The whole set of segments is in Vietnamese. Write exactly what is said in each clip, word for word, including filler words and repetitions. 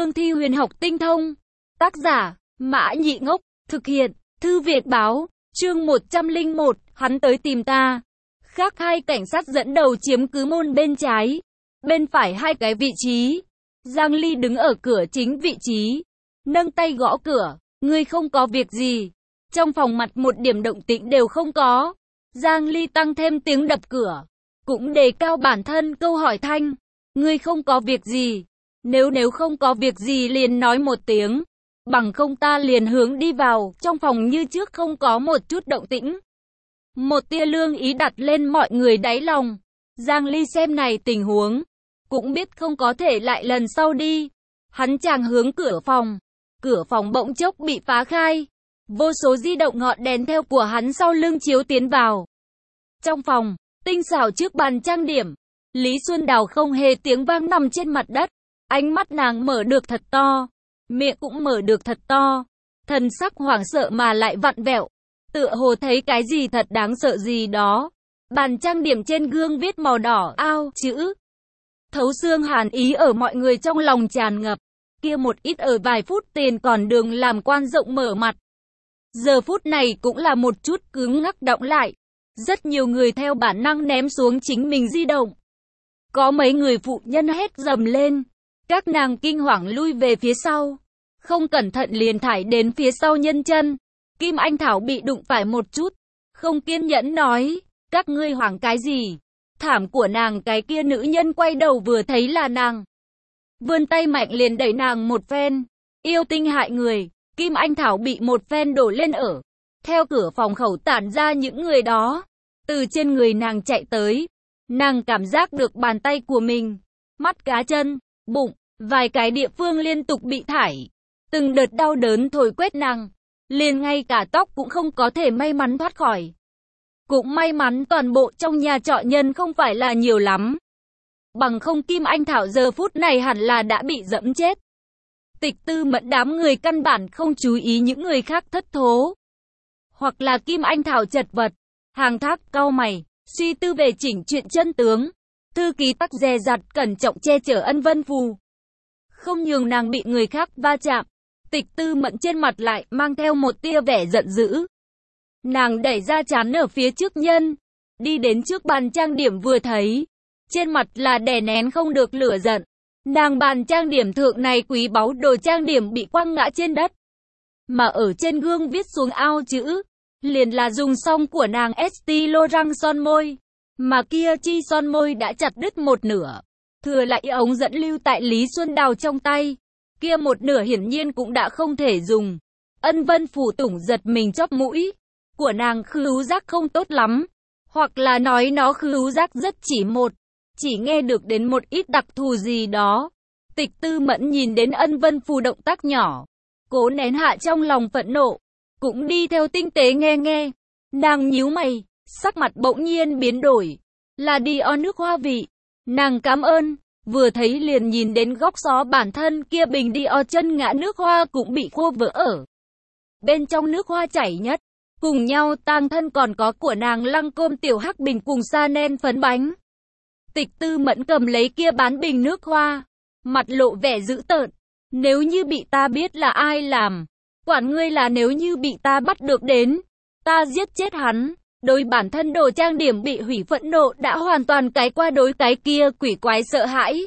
cương thi huyền học tinh thông. Tác giả, Mã Nhị Ngốc, thực hiện, Thư Việt Báo, chương một trăm lẻ một, hắn tới tìm ta. Khác hai cảnh sát dẫn đầu chiếm cứ môn bên trái, bên phải hai cái vị trí. Giang Ly đứng ở cửa chính vị trí, nâng tay gõ cửa, ngươi không có việc gì. Trong phòng mặt một điểm động tĩnh đều không có. Giang Ly tăng thêm tiếng đập cửa, cũng đề cao bản thân câu hỏi thanh, ngươi không có việc gì. Nếu nếu không có việc gì liền nói một tiếng, bằng không ta liền hướng đi vào. Trong phòng như trước không có một chút động tĩnh. Một tia lương ý đặt lên mọi người đáy lòng. Giang Ly xem này tình huống, cũng biết không có thể lại lần sau đi. Hắn chàng hướng cửa phòng, cửa phòng bỗng chốc bị phá khai. Vô số di động ngọn đèn theo của hắn sau lưng chiếu tiến vào. Trong phòng, tinh xảo trước bàn trang điểm, Lý Xuân Đào không hề tiếng vang nằm trên mặt đất. Ánh mắt nàng mở được thật to, miệng cũng mở được thật to, thần sắc hoảng sợ mà lại vặn vẹo, tựa hồ thấy cái gì thật đáng sợ gì đó. Bàn trang điểm trên gương viết màu đỏ ao chữ thấu xương hàn ý ở mọi người trong lòng tràn ngập. Kia một ít ở vài phút tiền còn đường làm quan rộng mở mặt, giờ phút này cũng là một chút cứng ngắc động lại. Rất nhiều người theo bản năng ném xuống chính mình di động. Có mấy người phụ nhân hét dầm lên, các nàng kinh hoàng lui về phía sau, không cẩn thận liền thải đến phía sau nhân chân. Kim Anh Thảo bị đụng phải một chút, không kiên nhẫn nói, các ngươi hoảng cái gì? Thảm của nàng. Cái kia nữ nhân quay đầu vừa thấy là nàng, vươn tay mạnh liền đẩy nàng một phen. Yêu tinh hại người. Kim Anh Thảo bị một phen đổ lên ở. Theo cửa phòng khẩu tản ra những người đó, từ trên người nàng chạy tới. Nàng cảm giác được bàn tay của mình, mắt cá chân, bụng, vài cái địa phương liên tục bị thải. Từng đợt đau đớn thổi quét nàng, liền ngay cả tóc cũng không có thể may mắn thoát khỏi. Cũng may mắn toàn bộ trong nhà trọ nhân không phải là nhiều lắm. Bằng không Kim Anh Thảo giờ phút này hẳn là đã bị dẫm chết. Tịch Tư Mẫn đám người căn bản không chú ý những người khác thất thố, hoặc là Kim Anh Thảo chật vật. Hàng Thác cau mày, suy tư về chỉnh chuyện chân tướng. Thư ký Tắc dè dặt cẩn trọng che chở Ân Vân Phù, không nhường nàng bị người khác va chạm. Tịch Tư Mẫn trên mặt lại mang theo một tia vẻ giận dữ. Nàng đẩy ra chán ở phía trước nhân, đi đến trước bàn trang điểm vừa thấy, trên mặt là đè nén không được lửa giận. Nàng bàn trang điểm thượng này quý báu đồ trang điểm bị quăng ngã trên đất, mà ở trên gương viết xuống ao chữ, liền là dùng xong của nàng Estée Lauderang son môi, mà kia chi son môi đã chặt đứt một nửa, thừa lại ống dẫn lưu tại Lý Xuân Đào trong tay, kia một nửa hiển nhiên cũng đã không thể dùng. Ân Vân Phủ tủng giật mình chóp mũi, của nàng khứu giác không tốt lắm, hoặc là nói nó khứu giác rất chỉ một, chỉ nghe được đến một ít đặc thù gì đó. Tịch Tư Mẫn nhìn đến Ân Vân Phù động tác nhỏ, cố nén hạ trong lòng phẫn nộ, cũng đi theo tinh tế nghe nghe. Nàng nhíu mày, sắc mặt bỗng nhiên biến đổi, là Dior nước hoa vị. Nàng cảm ơn, vừa thấy liền nhìn đến góc xó bản thân kia bình Dior chân ngã nước hoa cũng bị khô vỡ ở. Bên trong nước hoa chảy nhất, cùng nhau tang thân còn có của nàng Lăng Côm tiểu hắc bình cùng sa nen phấn bánh. Tịch Tư Mẫn cầm lấy kia bán bình nước hoa, mặt lộ vẻ dữ tợn. Nếu như bị ta biết là ai làm, quản ngươi là nếu như bị ta bắt được đến, ta giết chết hắn. Đối bản thân đồ trang điểm bị hủy phẫn nộ đã hoàn toàn cái qua đối cái kia quỷ quái sợ hãi.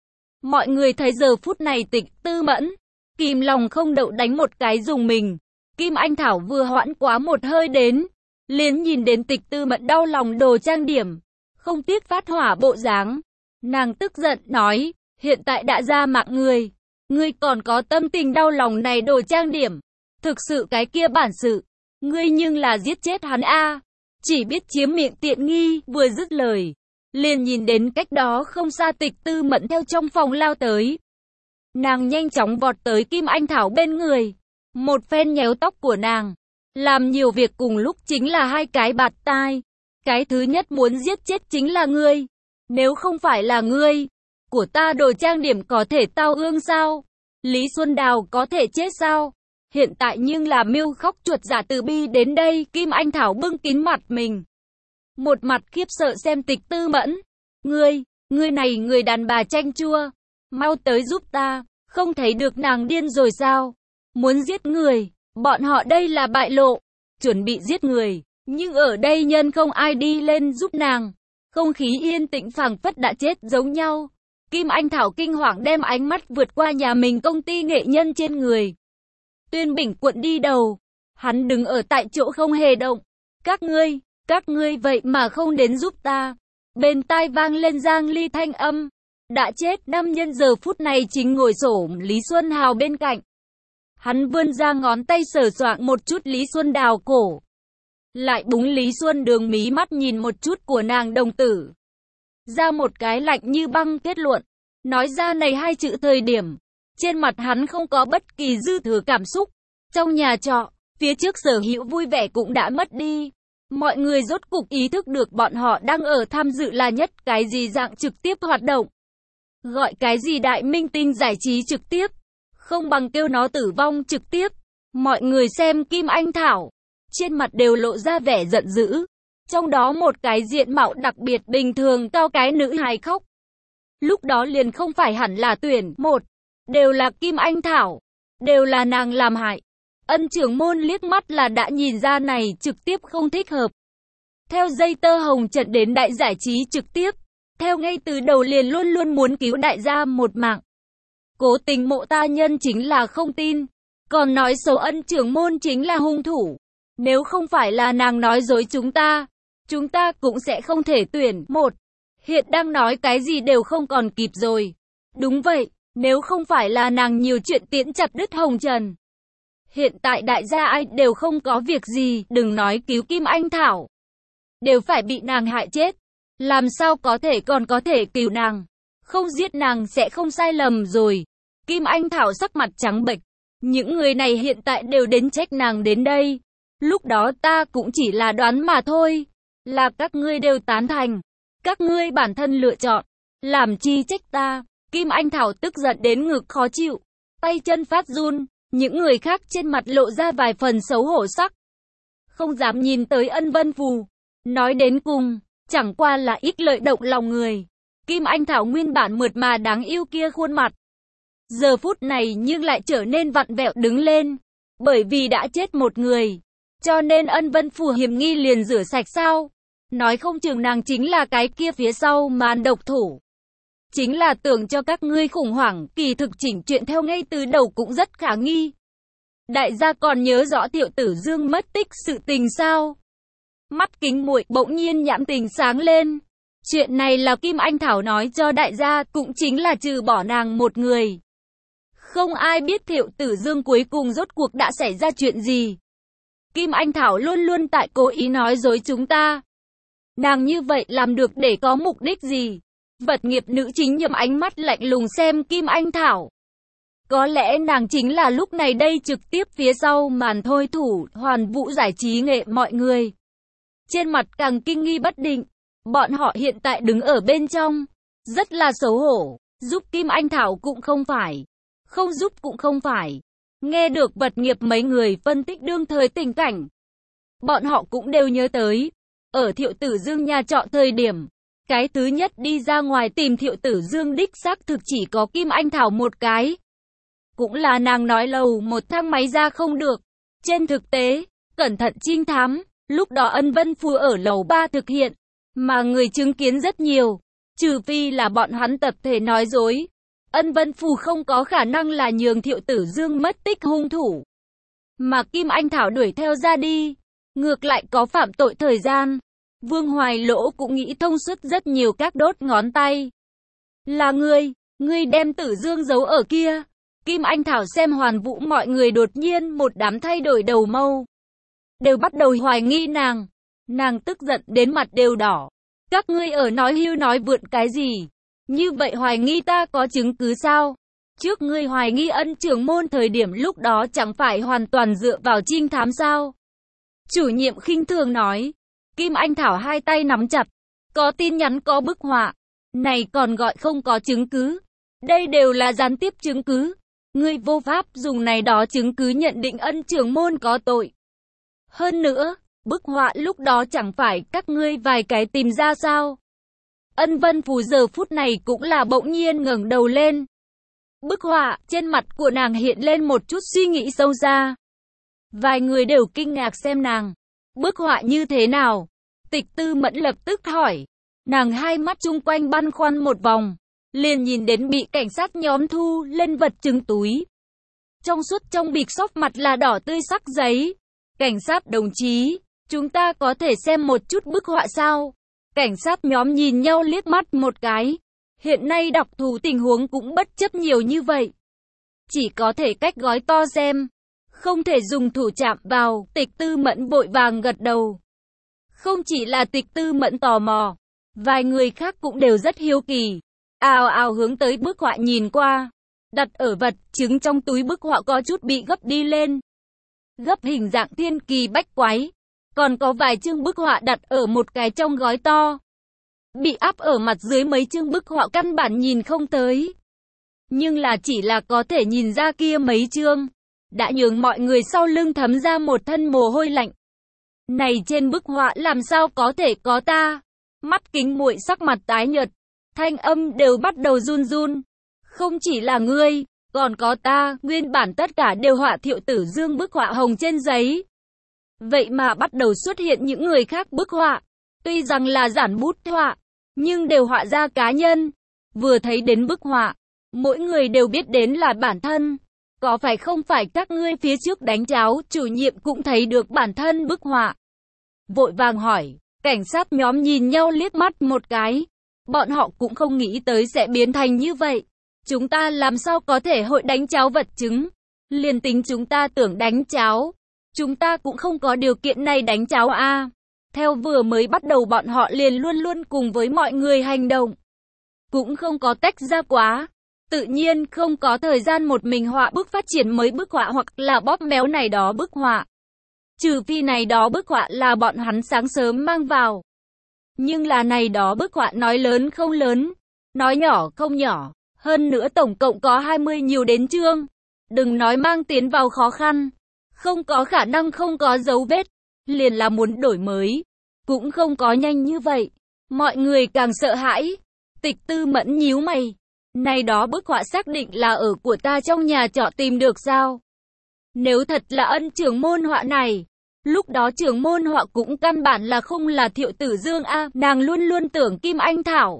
Mọi người thấy giờ phút này Tịch Tư Mẫn, kìm lòng không đậu đánh một cái dùng mình. Kim Anh Thảo vừa hoãn quá một hơi đến, liền nhìn đến Tịch Tư Mẫn đau lòng đồ trang điểm, không tiếc phát hỏa bộ dáng. Nàng tức giận nói, hiện tại đã ra mạng người, ngươi còn có tâm tình đau lòng này đồ trang điểm, thực sự cái kia bản sự, ngươi nhưng là giết chết hắn a, chỉ biết chiếm miệng tiện nghi. Vừa dứt lời, liền nhìn đến cách đó không xa Tịch Tư Mẫn theo trong phòng lao tới. Nàng nhanh chóng vọt tới Kim Anh Thảo bên người, một phen nhéo tóc của nàng, làm nhiều việc cùng lúc chính là hai cái bạt tai. Cái thứ nhất muốn giết chết chính là ngươi, nếu không phải là ngươi, của ta đồ trang điểm có thể tao ương sao? Lý Xuân Đào có thể chết sao? Hiện tại nhưng là miêu khóc chuột giả từ bi đến đây. Kim Anh Thảo bưng kín mặt mình, một mặt khiếp sợ xem Tịch Tư Mẫn. Ngươi, ngươi này người đàn bà chanh chua, mau tới giúp ta, Không thấy được nàng điên rồi sao? Muốn giết người, bọn họ đây là bại lộ, chuẩn bị giết người, nhưng ở đây nhân không ai đi lên giúp nàng. Không khí yên tĩnh phảng phất đã chết giống nhau. Kim Anh Thảo kinh hoàng đem ánh mắt vượt qua nhà mình công ty nghệ nhân trên người. Tuyên Bình Quận đi đầu, hắn đứng ở tại chỗ không hề động. Các ngươi, các ngươi vậy mà không đến giúp ta. Bên tai vang lên Giang Ly thanh âm. Đã chết nam nhân giờ phút này chính ngồi xổm Lý Xuân Hào bên cạnh. Hắn vươn ra ngón tay sờ soạng một chút Lý Xuân Đào cổ. Lại búng Lý Xuân Đường mí mắt nhìn một chút của nàng đồng tử. Ra một cái lạnh như băng kết luận. Nói ra này hai chữ thời điểm. Trên mặt hắn không có bất kỳ dư thừa cảm xúc. Trong nhà trọ, phía trước sở hữu vui vẻ cũng đã mất đi. Mọi người rốt cục ý thức được bọn họ đang ở tham dự là nhất cái gì dạng trực tiếp hoạt động. Gọi cái gì đại minh tinh giải trí trực tiếp. Không bằng kêu nó tử vong trực tiếp. Mọi người xem Kim Anh Thảo. Trên mặt đều lộ ra vẻ giận dữ. Trong đó một cái diện mạo đặc biệt bình thường cao cái nữ hài khóc. Lúc đó liền không phải hẳn là tuyển một. Đều là Kim Anh Thảo. Đều là nàng làm hại. Ân trưởng môn liếc mắt là đã nhìn ra này trực tiếp không thích hợp. Theo dây tơ hồng trận đến đại giải trí trực tiếp. Theo ngay từ đầu liền luôn luôn muốn cứu đại gia một mạng. Cố tình mộ ta nhân chính là không tin. Còn nói xấu ân trưởng môn chính là hung thủ. Nếu không phải là nàng nói dối chúng ta, chúng ta cũng sẽ không thể tuyển một. Hiện đang nói cái gì đều không còn kịp rồi. Đúng vậy, nếu không phải là nàng nhiều chuyện tiễn chặt đứt hồng trần. Hiện tại đại gia ai đều không có việc gì, đừng nói cứu Kim Anh Thảo. Đều phải bị nàng hại chết. Làm sao có thể còn có thể cứu nàng. Không giết nàng sẽ không sai lầm rồi. Kim Anh Thảo sắc mặt trắng bệch. Những người này hiện tại đều đến trách nàng đến đây. Lúc đó ta cũng chỉ là đoán mà thôi. Là các ngươi đều tán thành. Các ngươi bản thân lựa chọn. Làm chi trách ta. Kim Anh Thảo tức giận đến ngực khó chịu. Tay chân phát run. Những người khác trên mặt lộ ra vài phần xấu hổ sắc. Không dám nhìn tới Ân Vân Phù. Nói đến cùng, chẳng qua là ít lợi động lòng người. Kim Anh Thảo nguyên bản mượt mà đáng yêu kia khuôn mặt. Giờ phút này nhưng lại trở nên vặn vẹo đứng lên. Bởi vì đã chết một người. Cho nên Ân Vân Phù hiểm nghi liền rửa sạch sao. Nói không chừng nàng chính là cái kia phía sau màn độc thủ. Chính là tưởng cho các ngươi khủng hoảng, kỳ thực chỉnh chuyện theo ngay từ đầu cũng rất khả nghi. Đại gia còn nhớ rõ Thiệu Tử Dương mất tích sự tình sao? Mắt kính muội bỗng nhiên nhãn tình sáng lên. Chuyện này là Kim Anh Thảo nói cho đại gia, cũng chính là trừ bỏ nàng một người. Không ai biết Thiệu Tử Dương cuối cùng rốt cuộc đã xảy ra chuyện gì. Kim Anh Thảo luôn luôn tại cố ý nói dối chúng ta. Nàng như vậy làm được để có mục đích gì? Vật nghiệp nữ chính nhầm ánh mắt lạnh lùng xem Kim Anh Thảo. Có lẽ nàng chính là lúc này đây trực tiếp phía sau màn thôi thủ Hoàn Vũ giải trí nghệ mọi người. Trên mặt càng kinh nghi bất định. Bọn họ hiện tại đứng ở bên trong. Rất là xấu hổ. Giúp Kim Anh Thảo cũng không phải. Không giúp cũng không phải. Nghe được vật nghiệp mấy người phân tích đương thời tình cảnh. Bọn họ cũng đều nhớ tới. Ở Thiệu Tử Dương nhà trọ thời điểm. Cái thứ nhất đi ra ngoài tìm Thiệu Tử Dương đích xác thực chỉ có Kim Anh Thảo một cái. Cũng là nàng nói lầu một thang máy ra không được. Trên thực tế, cẩn thận trinh thám, lúc đó Ân Vân Phù ở lầu ba thực hiện. Mà người chứng kiến rất nhiều. Trừ phi là bọn hắn tập thể nói dối. Ân Vân Phù không có khả năng là nhường Thiệu Tử Dương mất tích hung thủ. Mà Kim Anh Thảo đuổi theo ra đi. Ngược lại có phạm tội thời gian. Vương Hoài Lỗ cũng nghĩ thông suốt rất nhiều các đốt ngón tay. Là ngươi, ngươi đem Tử Dương giấu ở kia. Kim Anh Thảo xem Hoàn Vũ mọi người đột nhiên một đám thay đổi đầu mâu. Đều bắt đầu hoài nghi nàng. Nàng tức giận đến mặt đều đỏ. Các ngươi ở nói hưu nói vượn cái gì? Như vậy hoài nghi ta có chứng cứ sao? Trước ngươi hoài nghi Ân trưởng môn thời điểm lúc đó chẳng phải hoàn toàn dựa vào trinh thám sao? Chủ nhiệm khinh thường nói. Kim Anh Thảo hai tay nắm chặt. Có tin nhắn có bức họa. Này còn gọi không có chứng cứ. Đây đều là gián tiếp chứng cứ. Ngươi vô pháp dùng này đó chứng cứ nhận định Ân trưởng môn có tội. Hơn nữa, bức họa lúc đó chẳng phải các ngươi vài cái tìm ra sao? Ân Vân Phù giờ phút này cũng là bỗng nhiên ngẩng đầu lên. bức họa, trên mặt của nàng hiện lên một chút suy nghĩ sâu xa. Vài người đều kinh ngạc xem nàng. Bức họa như thế nào? Tịch Tư Mẫn lập tức hỏi. Nàng hai mắt chung quanh băn khoăn một vòng, liền nhìn đến bị cảnh sát nhóm thu lên vật chứng túi. Trong suốt trong bịch xốp mặt là đỏ tươi sắc giấy. Cảnh sát đồng chí, chúng ta có thể xem một chút bức họa sao? Cảnh sát nhóm nhìn nhau liếc mắt một cái. Hiện nay đặc thù tình huống cũng bất chấp nhiều như vậy. Chỉ có thể cách gói to xem. Không thể dùng thủ chạm vào. Tịch Tư Mẫn vội vàng gật đầu. Không chỉ là Tịch Tư Mẫn tò mò, vài người khác cũng đều rất hiếu kỳ. Ào ào hướng tới bức họa nhìn qua. Đặt ở vật chứng trong túi bức họa có chút bị gấp đi lên. Gấp hình dạng thiên kỳ bách quái. Còn có vài chương bức họa đặt ở một cái trong gói to. Bị áp ở mặt dưới mấy chương bức họa căn bản nhìn không tới. Nhưng là chỉ là có thể nhìn ra kia mấy chương. Đã nhường mọi người sau lưng thấm ra một thân mồ hôi lạnh. Này trên bức họa làm sao có thể có ta? Mắt Kính Muội sắc mặt tái nhợt. Thanh âm đều bắt đầu run run. Không chỉ là ngươi, còn có ta, nguyên bản tất cả đều họa Thiệu Tử Dương bức họa hồng trên giấy. Vậy mà bắt đầu xuất hiện những người khác bức họa. Tuy rằng là giản bút họa, nhưng đều họa ra cá nhân. Vừa thấy đến bức họa, mỗi người đều biết đến là bản thân. Có phải không phải các ngươi phía trước đánh cháo, chủ nhiệm cũng thấy được bản thân bức họa. Vội vàng hỏi, cảnh sát nhóm nhìn nhau liếc mắt một cái. Bọn họ cũng không nghĩ tới sẽ biến thành như vậy. Chúng ta làm sao có thể hội đánh cháo vật chứng? Liền tính chúng ta tưởng đánh cháo, chúng ta cũng không có điều kiện này đánh cháo a. À. Theo vừa mới bắt đầu bọn họ liền luôn luôn cùng với mọi người hành động. Cũng không có tách ra quá. Tự nhiên không có thời gian một mình họa bức phát triển mới bức họa hoặc là bóp méo này đó bức họa. Trừ phi này đó bức họa là bọn hắn sáng sớm mang vào. Nhưng là này đó bức họa nói lớn không lớn, nói nhỏ không nhỏ. Hơn nữa tổng cộng có hai mươi nhiều đến chương. Đừng nói mang tiến vào khó khăn. Không có khả năng không có dấu vết. Liền là muốn đổi mới. Cũng không có nhanh như vậy. Mọi người càng sợ hãi. Tịch Tư Mẫn nhíu mày. Này đó bức họa xác định là ở của ta trong nhà trọ tìm được sao? Nếu thật là ân trưởng môn họa này, lúc đó trưởng môn họa cũng căn bản là không là Thiệu Tử Dương a, nàng luôn luôn tưởng Kim Anh Thảo.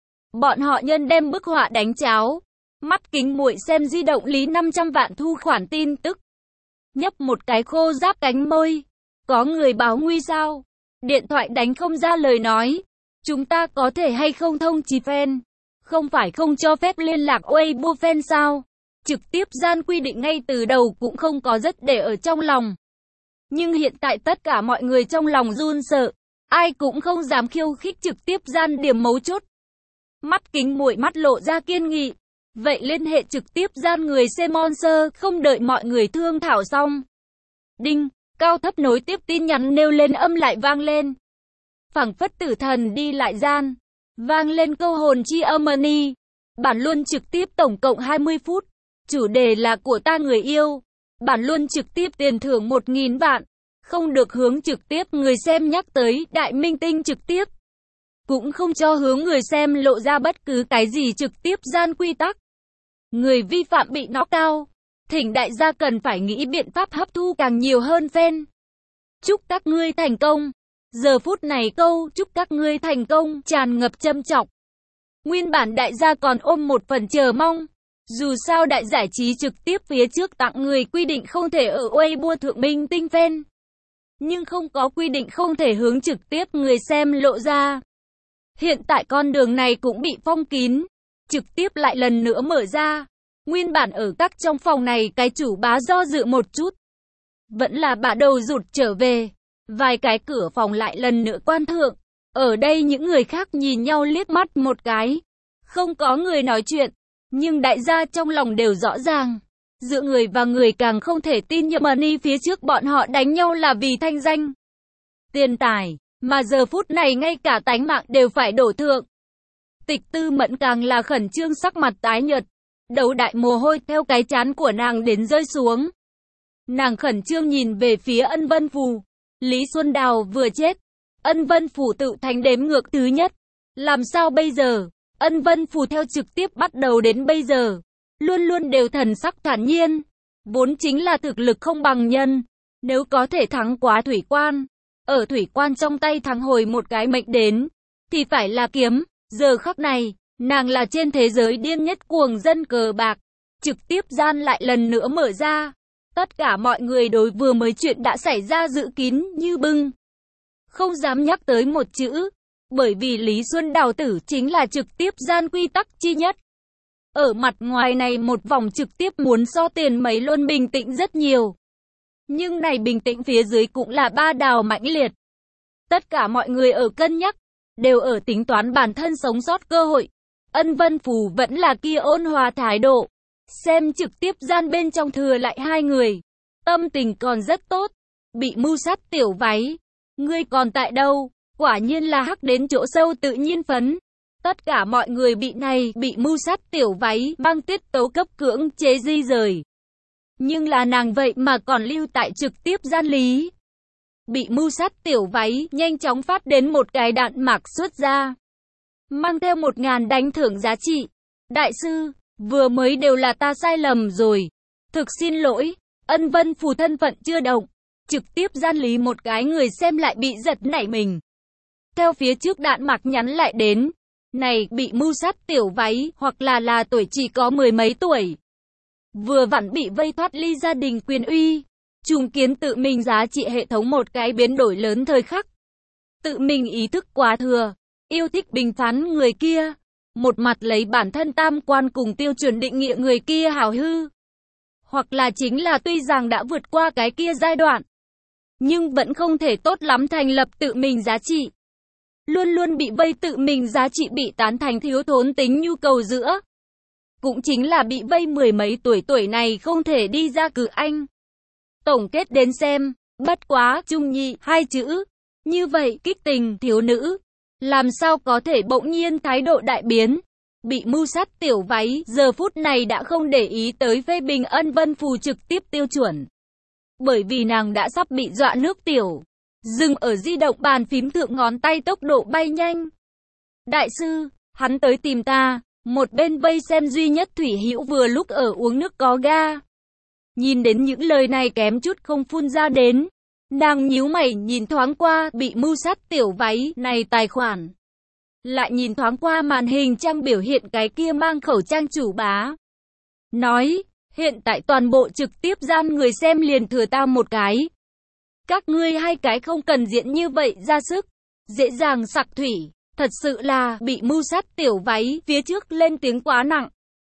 Bọn họ nhân đem bức họa đánh cháo. Mắt Kính Muội xem di động lý năm trăm vạn thu khoản tin tức. Nhấp một cái khô giáp cánh môi. Có người báo nguy sao? Điện thoại đánh không ra lời nói. Chúng ta có thể hay không thông trì fan? Không phải không cho phép liên lạc Weibo fan sao? Trực tiếp gian quy định ngay từ đầu cũng không có rất để ở trong lòng. Nhưng hiện tại tất cả mọi người trong lòng run sợ. Ai cũng không dám khiêu khích trực tiếp gian điểm mấu chốt. Mắt Kính Muội mắt lộ ra kiên nghị. Vậy liên hệ trực tiếp gian người sponsor, không đợi mọi người thương thảo xong. Đinh, cao thấp nối tiếp tin nhắn nêu lên âm lại vang lên. Phảng phất tử thần đi lại gian. Vang lên câu hồn chi âm money. Bản luôn trực tiếp tổng cộng hai mươi phút. Chủ đề là của ta người yêu. Bản luôn trực tiếp tiền thưởng một nghìn vạn. Không được hướng trực tiếp người xem nhắc tới đại minh tinh trực tiếp. Cũng không cho hướng người xem lộ ra bất cứ cái gì trực tiếp gian quy tắc. Người vi phạm bị nó cao. Thỉnh đại gia cần phải nghĩ biện pháp hấp thu càng nhiều hơn fan. Chúc các ngươi thành công. Giờ phút này câu chúc các ngươi thành công tràn ngập châm trọng. Nguyên bản đại gia còn ôm một phần chờ mong. Dù sao đại giải trí trực tiếp phía trước tặng người quy định không thể ở Weibo thượng minh tinh fan. Nhưng không có quy định không thể hướng trực tiếp người xem lộ ra. Hiện tại con đường này cũng bị phong kín. Trực tiếp lại lần nữa mở ra. Nguyên bản ở các trong phòng này cái chủ bá do dự một chút. Vẫn là bà đầu rụt trở về. Vài cái cửa phòng lại lần nữa quan thượng. Ở đây những người khác nhìn nhau liếc mắt một cái. Không có người nói chuyện. Nhưng đại gia trong lòng đều rõ ràng. Giữa người và người càng không thể tin như money phía trước bọn họ đánh nhau là vì thanh danh. Tiền tài. Mà giờ phút này ngay cả tánh mạng đều phải đổ thượng. Tịch Tư Mẫn càng là khẩn trương sắc mặt tái nhợt. Đầu đại mồ hôi theo cái trán của nàng đến rơi xuống. Nàng khẩn trương nhìn về phía Ân Vân Phù. Lý Xuân Đào vừa chết. Ân Vân Phủ tự thành đếm ngược thứ nhất. Làm sao bây giờ? Ân Vân Phủ theo trực tiếp bắt đầu đến bây giờ. luôn luôn đều thần sắc thản nhiên. Vốn chính là thực lực không bằng nhân. Nếu có thể thắng quá thủy quan, ở thủy quan trong tay thắng hồi một cái mệnh đến, thì phải là kiếm. Giờ khắc này, nàng là trên thế giới điên nhất cuồng dân cờ bạc. Trực tiếp gian lại lần nữa mở ra. Tất cả mọi người đối vừa mới chuyện đã xảy ra dự kín như bưng. Không dám nhắc tới một chữ. Bởi vì Lý Xuân Đào tử chính là trực tiếp gian quy tắc chi nhất. Ở mặt ngoài này một vòng trực tiếp muốn so tiền mấy luôn bình tĩnh rất nhiều. Nhưng này bình tĩnh phía dưới cũng là ba đào mãnh liệt. Tất cả mọi người ở cân nhắc, đều ở tính toán bản thân sống sót cơ hội. Ân Vân Phù vẫn là kia ôn hòa thái độ. Xem trực tiếp gian bên trong thừa lại hai người. Tâm tình còn rất tốt. Bị mưu sát tiểu váy. Ngươi còn tại đâu? Quả nhiên là hắc đến chỗ sâu tự nhiên phấn. Tất cả mọi người bị này, bị mưu sát tiểu váy, băng tiết tấu cấp cưỡng chế di rời. Nhưng là nàng vậy mà còn lưu tại trực tiếp gian lý. Bị mưu sát tiểu váy, nhanh chóng phát đến một cái đạn mạc xuất ra. Mang theo một ngàn đánh thưởng giá trị. Đại sư, vừa mới đều là ta sai lầm rồi. Thực xin lỗi, Ân Vân Phù thân phận chưa động. Trực tiếp gian lý một cái người xem lại bị giật nảy mình. Theo phía trước đạn mạc nhắn lại đến. Này, bị mưu sát tiểu váy, hoặc là là tuổi chỉ có mười mấy tuổi. Vừa vặn bị vây thoát ly gia đình quyền uy. Trùng kiến tự mình giá trị hệ thống một cái biến đổi lớn thời khắc. Tự mình ý thức quá thừa. Yêu thích bình phán người kia. Một mặt lấy bản thân tam quan cùng tiêu chuẩn định nghĩa người kia hảo hư. Hoặc là chính là tuy rằng đã vượt qua cái kia giai đoạn. Nhưng vẫn không thể tốt lắm thành lập tự mình giá trị. Luôn luôn bị vây tự mình giá trị bị tán thành thiếu thốn tính nhu cầu giữa. Cũng chính là bị vây mười mấy tuổi tuổi này không thể đi ra cử anh. Tổng kết đến xem, bất quá, trung nhị, hai chữ. Như vậy kích tình thiếu nữ. Làm sao có thể bỗng nhiên thái độ đại biến. Bị mưu sát tiểu váy, giờ phút này đã không để ý tới phê bình Ân Vân Phù trực tiếp tiêu chuẩn. Bởi vì nàng đã sắp bị dọa nước tiểu. Dừng ở di động bàn phím thượng ngón tay tốc độ bay nhanh. Đại sư, hắn tới tìm ta. Một bên vây xem duy nhất Thủy Hữu vừa lúc ở uống nước có ga. Nhìn đến những lời này kém chút không phun ra đến. Nàng nhíu mày nhìn thoáng qua bị mưu sát tiểu váy này tài khoản. Lại nhìn thoáng qua màn hình trang biểu hiện cái kia mang khẩu trang chủ bá. Nói, hiện tại toàn bộ trực tiếp gian người xem liền thừa ta một cái. Các ngươi hai cái không cần diễn như vậy ra sức. Dễ dàng sặc thủy. Thật sự là bị mưu sát tiểu váy phía trước lên tiếng quá nặng.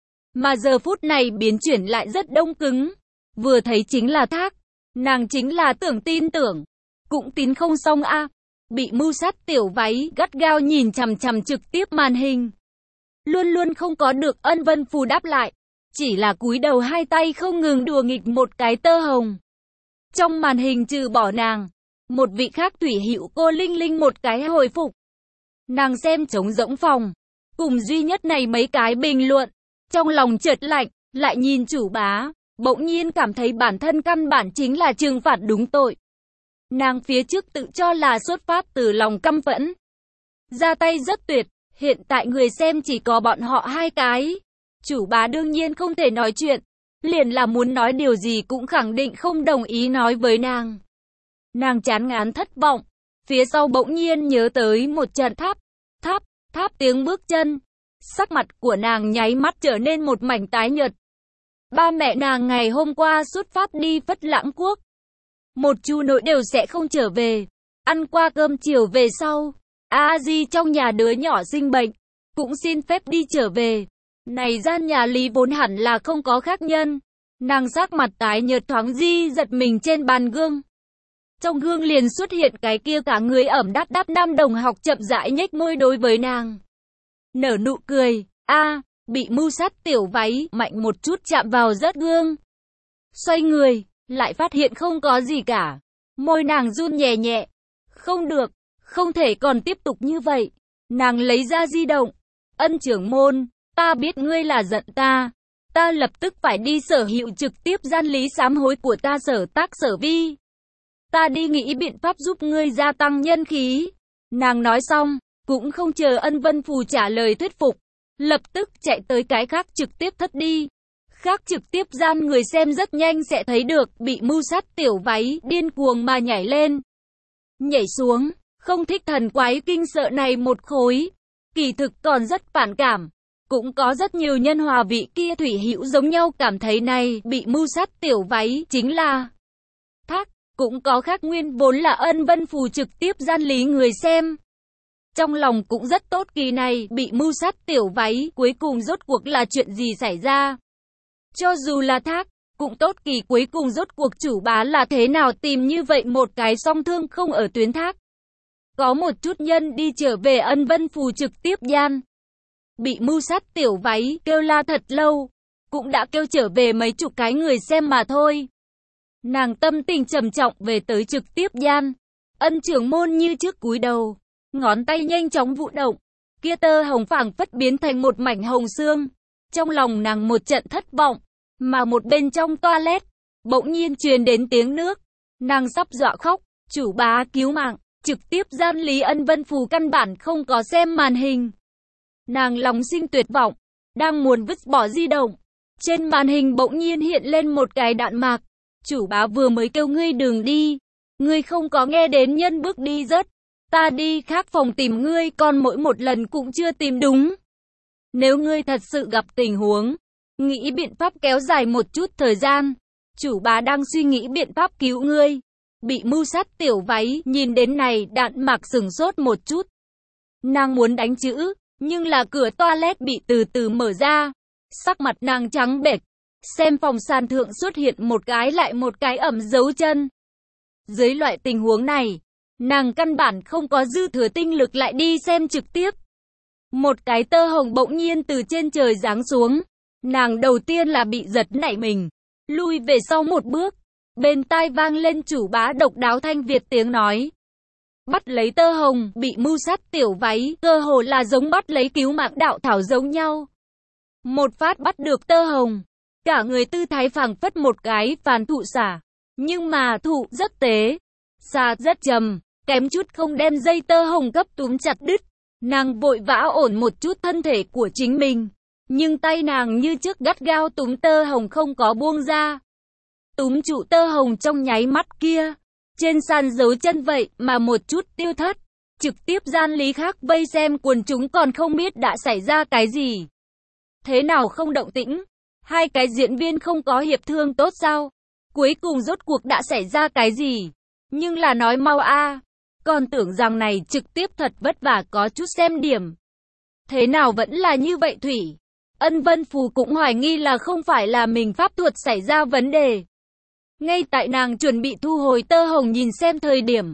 Mà giờ phút này biến chuyển lại rất đông cứng. Vừa thấy chính là thác. Nàng chính là tưởng tin tưởng. Cũng tín không xong a. Bị mưu sát tiểu váy gắt gao nhìn chằm chằm trực tiếp màn hình. Luôn luôn không có được Ân Vân Phù đáp lại. Chỉ là cúi đầu hai tay không ngừng đùa nghịch một cái tơ hồng. Trong màn hình trừ bỏ nàng. Một vị khác Thủy Hữu cô Linh Linh một cái hồi phục. Nàng xem trống rỗng phòng. Cùng duy nhất này mấy cái bình luận. Trong lòng chợt lạnh. Lại nhìn chủ bá. Bỗng nhiên cảm thấy bản thân căn bản chính là trừng phạt đúng tội. Nàng phía trước tự cho là xuất phát từ lòng căm phẫn. Ra tay rất tuyệt. Hiện tại người xem chỉ có bọn họ hai cái. Chủ bá đương nhiên không thể nói chuyện. Liền là muốn nói điều gì cũng khẳng định không đồng ý nói với nàng. Nàng chán ngán thất vọng. Phía sau bỗng nhiên nhớ tới một trận tháp. Tháp, tháp tiếng bước chân. Sắc mặt của nàng nháy mắt trở nên một mảnh tái nhợt. Ba mẹ nàng ngày hôm qua xuất phát đi Phất Lãng Quốc. Một chu nội đều sẽ không trở về. Ăn qua cơm chiều về sau. A Di trong nhà đứa nhỏ sinh bệnh. Cũng xin phép đi trở về. Này gian nhà Lý vốn hẳn là không có khác nhân. Nàng sắc mặt tái nhợt thoáng di giật mình trên bàn gương. Trong gương liền xuất hiện cái kia cả người ẩm đắp đắp nam đồng học chậm rãi nhếch môi đối với nàng. Nở nụ cười. A, bị mưu sát tiểu váy mạnh một chút chạm vào rớt gương. Xoay người, lại phát hiện không có gì cả. Môi nàng run nhẹ nhẹ. Không được, không thể còn tiếp tục như vậy. Nàng lấy ra di động. Ân trưởng môn, ta biết ngươi là giận ta. Ta lập tức phải đi sở hữu trực tiếp gian lý sám hối của ta sở tác sở vi. Ta đi nghĩ biện pháp giúp ngươi gia tăng nhân khí. Nàng nói xong, cũng không chờ Ân Vân Phù trả lời thuyết phục. Lập tức chạy tới cái khác trực tiếp thất đi. Khác trực tiếp gian người xem rất nhanh sẽ thấy được, bị mưu sát tiểu váy, điên cuồng mà nhảy lên. Nhảy xuống, không thích thần quái kinh sợ này một khối. Kỳ thực còn rất phản cảm. Cũng có rất nhiều nhân hòa vị kia thủy hữu giống nhau cảm thấy này, bị mưu sát tiểu váy, chính là Thác. Cũng có khác nguyên vốn là Ân Vân Phù trực tiếp gian lý người xem. Trong lòng cũng rất tốt kỳ này, bị mưu sát tiểu váy, cuối cùng rốt cuộc là chuyện gì xảy ra. Cho dù là Thác, cũng tốt kỳ cuối cùng rốt cuộc chủ bá là thế nào tìm như vậy một cái song thương không ở tuyến Thác. Có một chút nhân đi trở về Ân Vân Phù trực tiếp gian. Bị mưu sát tiểu váy, kêu la thật lâu. Cũng đã kêu trở về mấy chục cái người xem mà thôi. Nàng tâm tình trầm trọng về tới trực tiếp gian. Ân trưởng môn như trước cúi đầu. Ngón tay nhanh chóng vụ động. Kia tơ hồng phảng phất biến thành một mảnh hồng xương. Trong lòng nàng một trận thất vọng. Mà một bên trong toilet, bỗng nhiên truyền đến tiếng nước. Nàng sắp dọa khóc. Chủ bá cứu mạng. Trực tiếp gian Lý Ân Vân Phù căn bản không có xem màn hình. Nàng lòng sinh tuyệt vọng. Đang muốn vứt bỏ di động. Trên màn hình bỗng nhiên hiện lên một cái đạn mạc. Chủ bá vừa mới kêu ngươi đừng đi. Ngươi không có nghe đến nhân bước đi rớt. Ta đi khác phòng tìm ngươi còn mỗi một lần cũng chưa tìm đúng. Nếu ngươi thật sự gặp tình huống, nghĩ biện pháp kéo dài một chút thời gian. Chủ bá đang suy nghĩ biện pháp cứu ngươi. Bị mưu sát tiểu váy, nhìn đến này đạn mạc sửng sốt một chút. Nàng muốn đánh chữ, nhưng là cửa toilet bị từ từ mở ra. Sắc mặt nàng trắng bệch. Xem phòng sàn thượng xuất hiện một cái lại một cái ẩm dấu chân. Dưới loại tình huống này, nàng căn bản không có dư thừa tinh lực lại đi xem trực tiếp. Một cái tơ hồng bỗng nhiên từ trên trời giáng xuống. Nàng đầu tiên là bị giật nảy mình, lui về sau một bước. Bên tai vang lên chủ bá độc đáo thanh Việt tiếng nói. Bắt lấy tơ hồng, bị mưu sát tiểu váy, cơ hồ là giống bắt lấy cứu mạng đạo thảo giống nhau. Một phát bắt được tơ hồng. Cả người tư thái phảng phất một cái phản thụ xả. Nhưng mà thụ rất tế. Xà rất trầm. Kém chút không đem dây tơ hồng cấp túm chặt đứt. Nàng vội vã ổn một chút thân thể của chính mình. Nhưng tay nàng như trước gắt gao túm tơ hồng không có buông ra. Túm trụ tơ hồng trong nháy mắt kia. Trên sàn dấu chân vậy mà một chút tiêu thất. Trực tiếp gian Lý khác vây xem quần chúng còn không biết đã xảy ra cái gì. Thế nào không động tĩnh? Hai cái diễn viên không có hiệp thương tốt sao? Cuối cùng rốt cuộc đã xảy ra cái gì? Nhưng là nói mau a, còn tưởng rằng này trực tiếp thật vất vả có chút xem điểm. Thế nào vẫn là như vậy Thủy? Ân Vân Phù cũng hoài nghi là không phải là mình pháp thuật xảy ra vấn đề. Ngay tại nàng chuẩn bị thu hồi tơ hồng nhìn xem thời điểm.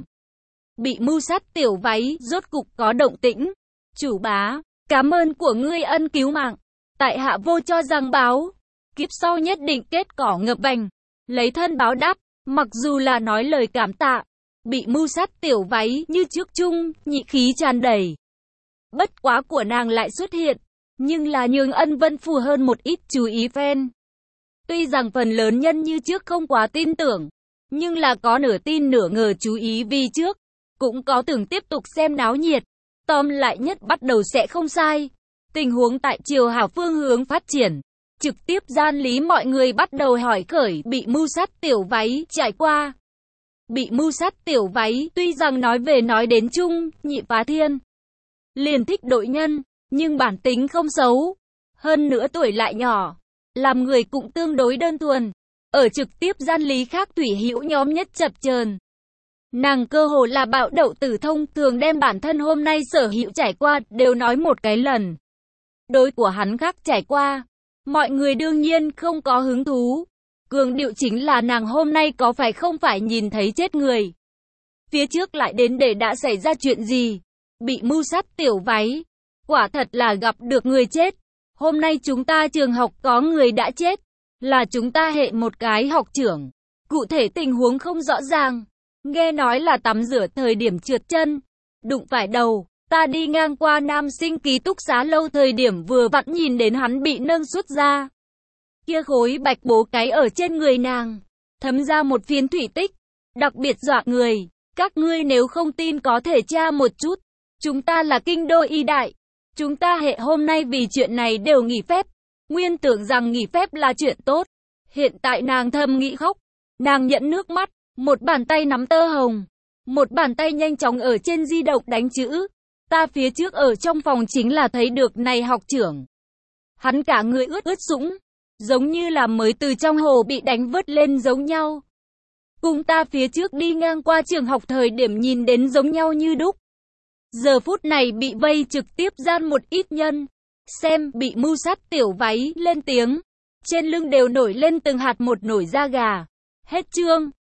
Bị mưu sát tiểu váy, rốt cục có động tĩnh. Chủ bá, cảm ơn của ngươi ân cứu mạng. Tại hạ vô cho rằng báo. Kiếp sau nhất định kết cỏ ngập vành. Lấy thân báo đáp, mặc dù là nói lời cảm tạ. Bị mưu sát tiểu váy như trước chung, nhị khí tràn đầy. Bất quá của nàng lại xuất hiện. Nhưng là nhường Ân Vân Phù hơn một ít chú ý phen. Tuy rằng phần lớn nhân như trước không quá tin tưởng. Nhưng là có nửa tin nửa ngờ chú ý vì trước. Cũng có tưởng tiếp tục xem náo nhiệt. Tóm lại nhất bắt đầu sẽ không sai. Tình huống tại Triều Hảo phương hướng phát triển. Trực tiếp gian Lý mọi người bắt đầu hỏi khởi bị mưu sát tiểu váy trải qua. Bị mưu sát tiểu váy tuy rằng nói về nói đến chung, nhị phá thiên. Liền thích đội nhân, nhưng bản tính không xấu. Hơn nữa tuổi lại nhỏ. Làm người cũng tương đối đơn thuần. Ở trực tiếp gian Lý khác thủy hữu nhóm nhất chập chờn. Nàng cơ hồ là bạo đậu tử thông thường đem bản thân hôm nay sở hữu trải qua đều nói một cái lần. Đối của hắn khác trải qua. Mọi người đương nhiên không có hứng thú. Cường điệu chính là nàng hôm nay có phải không phải nhìn thấy chết người. Phía trước lại đến để đã xảy ra chuyện gì. Bị mưu sát tiểu váy. Quả thật là gặp được người chết. Hôm nay chúng ta trường học có người đã chết. Là chúng ta hệ một cái học trưởng. Cụ thể tình huống không rõ ràng. Nghe nói là tắm rửa thời điểm trượt chân. Đụng phải đầu. Ta đi ngang qua nam sinh ký túc xá lâu thời điểm vừa vặn nhìn đến hắn bị nâng xuất ra. Kia khối bạch bố cái ở trên người nàng. Thấm ra một phiến thủy tích. Đặc biệt dọa người. Các ngươi nếu không tin có thể tra một chút. Chúng ta là kinh đô y đại. Chúng ta hệ hôm nay vì chuyện này đều nghỉ phép. Nguyên tưởng rằng nghỉ phép là chuyện tốt. Hiện tại nàng thầm nghĩ khóc. Nàng nhẫn nước mắt, một bàn tay nắm tơ hồng. Một bàn tay nhanh chóng ở trên di động đánh chữ. Ta phía trước ở trong phòng chính là thấy được này học trưởng. Hắn cả người ướt ướt sũng, giống như là mới từ trong hồ bị đánh vớt lên giống nhau. Cùng ta phía trước đi ngang qua trường học thời điểm nhìn đến giống nhau như đúc. Giờ phút này bị vây trực tiếp gian một ít nhân. Xem bị mưu sát tiểu váy lên tiếng. Trên lưng đều nổi lên từng hạt một nổi da gà. Hết chương.